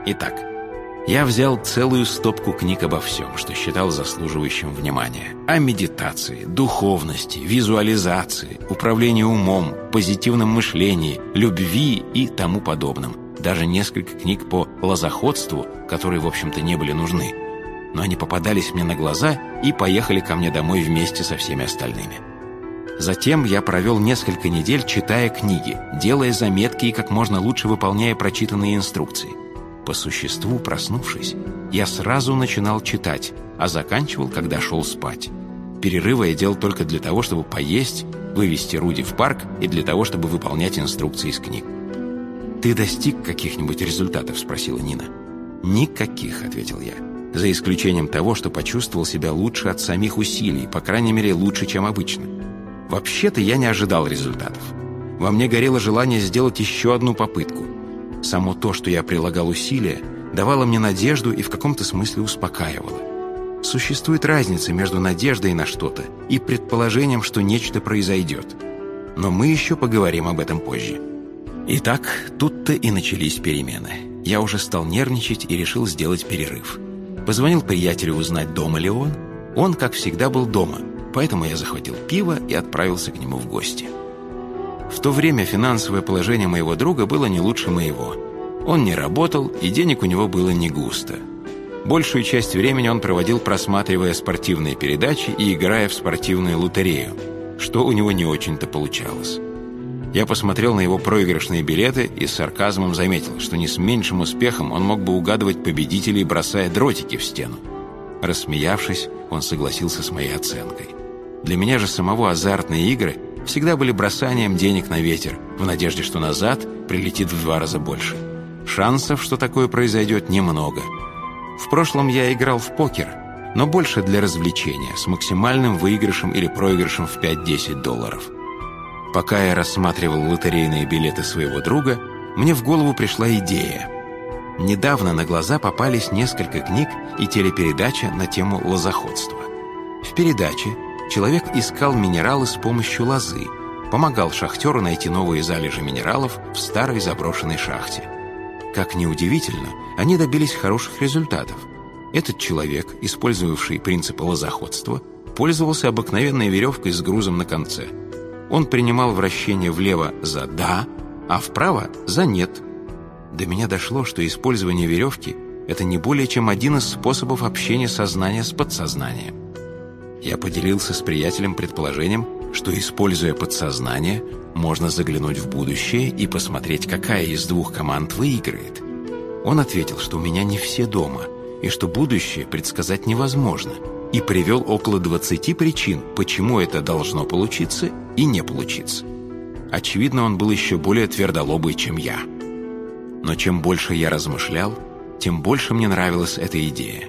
Итак, я взял целую стопку книг обо всем, что считал заслуживающим внимания. О медитации, духовности, визуализации, управлении умом, позитивном мышлении, любви и тому подобном. Даже несколько книг по лозоходству, которые, в общем-то, не были нужны. Но они попадались мне на глаза и поехали ко мне домой вместе со всеми остальными. Затем я провел несколько недель, читая книги, делая заметки и как можно лучше выполняя прочитанные инструкции. По существу, проснувшись, я сразу начинал читать, а заканчивал, когда шел спать. Перерывы я делал только для того, чтобы поесть, вывести Руди в парк и для того, чтобы выполнять инструкции из книг. «Ты достиг каких-нибудь результатов?» – спросила Нина. «Никаких», – ответил я. «За исключением того, что почувствовал себя лучше от самих усилий, по крайней мере, лучше, чем обычно. Вообще-то я не ожидал результатов. Во мне горело желание сделать еще одну попытку. Само то, что я прилагал усилия, давало мне надежду и в каком-то смысле успокаивало. Существует разница между надеждой на что-то и предположением, что нечто произойдет. Но мы еще поговорим об этом позже. Итак, тут-то и начались перемены. Я уже стал нервничать и решил сделать перерыв. Позвонил приятелю узнать, дома ли он. Он, как всегда, был дома, поэтому я захватил пиво и отправился к нему в гости. В то время финансовое положение моего друга было не лучше моего. Он не работал, и денег у него было не густо. Большую часть времени он проводил, просматривая спортивные передачи и играя в спортивную лотерею, что у него не очень-то получалось. Я посмотрел на его проигрышные билеты и с сарказмом заметил, что не с меньшим успехом он мог бы угадывать победителей, бросая дротики в стену. Рассмеявшись, он согласился с моей оценкой. Для меня же самого азартные игры всегда были бросанием денег на ветер, в надежде, что назад прилетит в 2 раза больше. Шансов, что такое произойдет, немного. В прошлом я играл в покер, но больше для развлечения, с максимальным выигрышем или проигрышем в $5-10. Пока я рассматривал лотерейные билеты своего друга, мне в голову пришла идея. Недавно на глаза попались несколько книг и телепередача на тему лозоходства. В передаче человек искал минералы с помощью лозы, помогал шахтеру найти новые залежи минералов в старой заброшенной шахте. Как ни удивительно, они добились хороших результатов. Этот человек, использовавший принципы лозоходства, пользовался обыкновенной веревкой с грузом на конце. Он принимал вращение влево за «да», а вправо за «нет». До меня дошло, что использование веревки – это не более чем один из способов общения сознания с подсознанием. Я поделился с приятелем предположением, что, используя подсознание, можно заглянуть в будущее и посмотреть, какая из 2 команд выиграет. Он ответил, что у меня не все дома, и что будущее предсказать невозможно, и привел около 20 причин, почему это должно получиться и не получиться. Очевидно, он был еще более твердолобый, чем я. Но чем больше я размышлял, тем больше мне нравилась эта идея.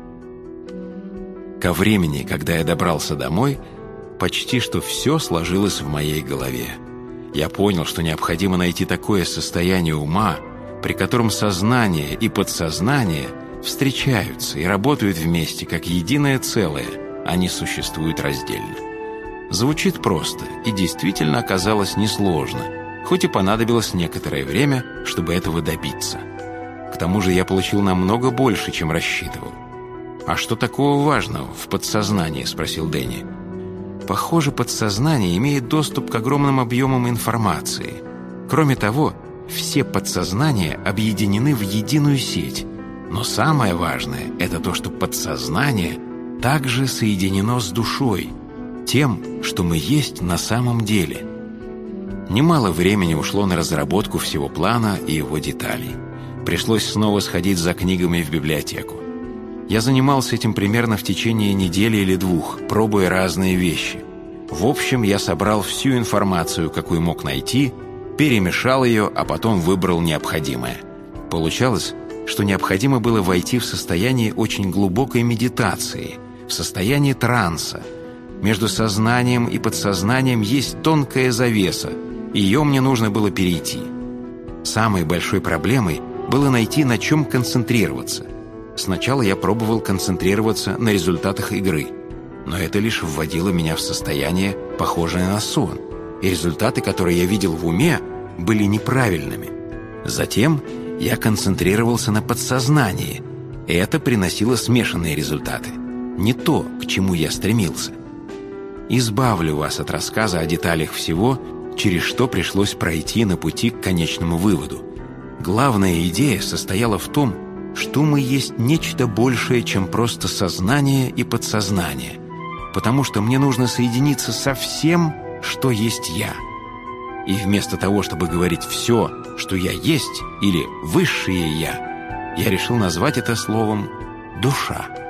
Ко времени, когда я добрался домой, почти что все сложилось в моей голове. Я понял, что необходимо найти такое состояние ума, при котором сознание и подсознание встречаются и работают вместе, как единое целое, а не существуют раздельно. Звучит просто и действительно оказалось несложно, хоть и понадобилось некоторое время, чтобы этого добиться. К тому же я получил намного больше, чем рассчитывал. «А что такого важного в подсознании?» – спросил Дэнни. «Похоже, подсознание имеет доступ к огромным объемам информации. Кроме того, все подсознания объединены в единую сеть. Но самое важное – это то, что подсознание также соединено с душой, тем, что мы есть на самом деле». Немало времени ушло на разработку всего плана и его деталей. Пришлось снова сходить за книгами в библиотеку. Я занимался этим примерно в течение недели или 2, пробуя разные вещи. В общем, я собрал всю информацию, какую мог найти, перемешал ее, а потом выбрал необходимое. Получалось, что необходимо было войти в состояние очень глубокой медитации, в состояние транса. Между сознанием и подсознанием есть тонкая завеса, ее мне нужно было перейти. Самой большой проблемой было найти, на чем концентрироваться. Сначала я пробовал концентрироваться на результатах игры, но это лишь вводило меня в состояние, похожее на сон, и результаты, которые я видел в уме, были неправильными. Затем я концентрировался на подсознании, и это приносило смешанные результаты. Не то, к чему я стремился. Избавлю вас от рассказа о деталях всего, через что пришлось пройти на пути к конечному выводу. Главная идея состояла в том, что мы есть нечто большее, чем просто сознание и подсознание, потому что мне нужно соединиться со всем, что есть я. И вместо того, чтобы говорить «все, что я есть» или «высшее я», я решил назвать это словом «душа».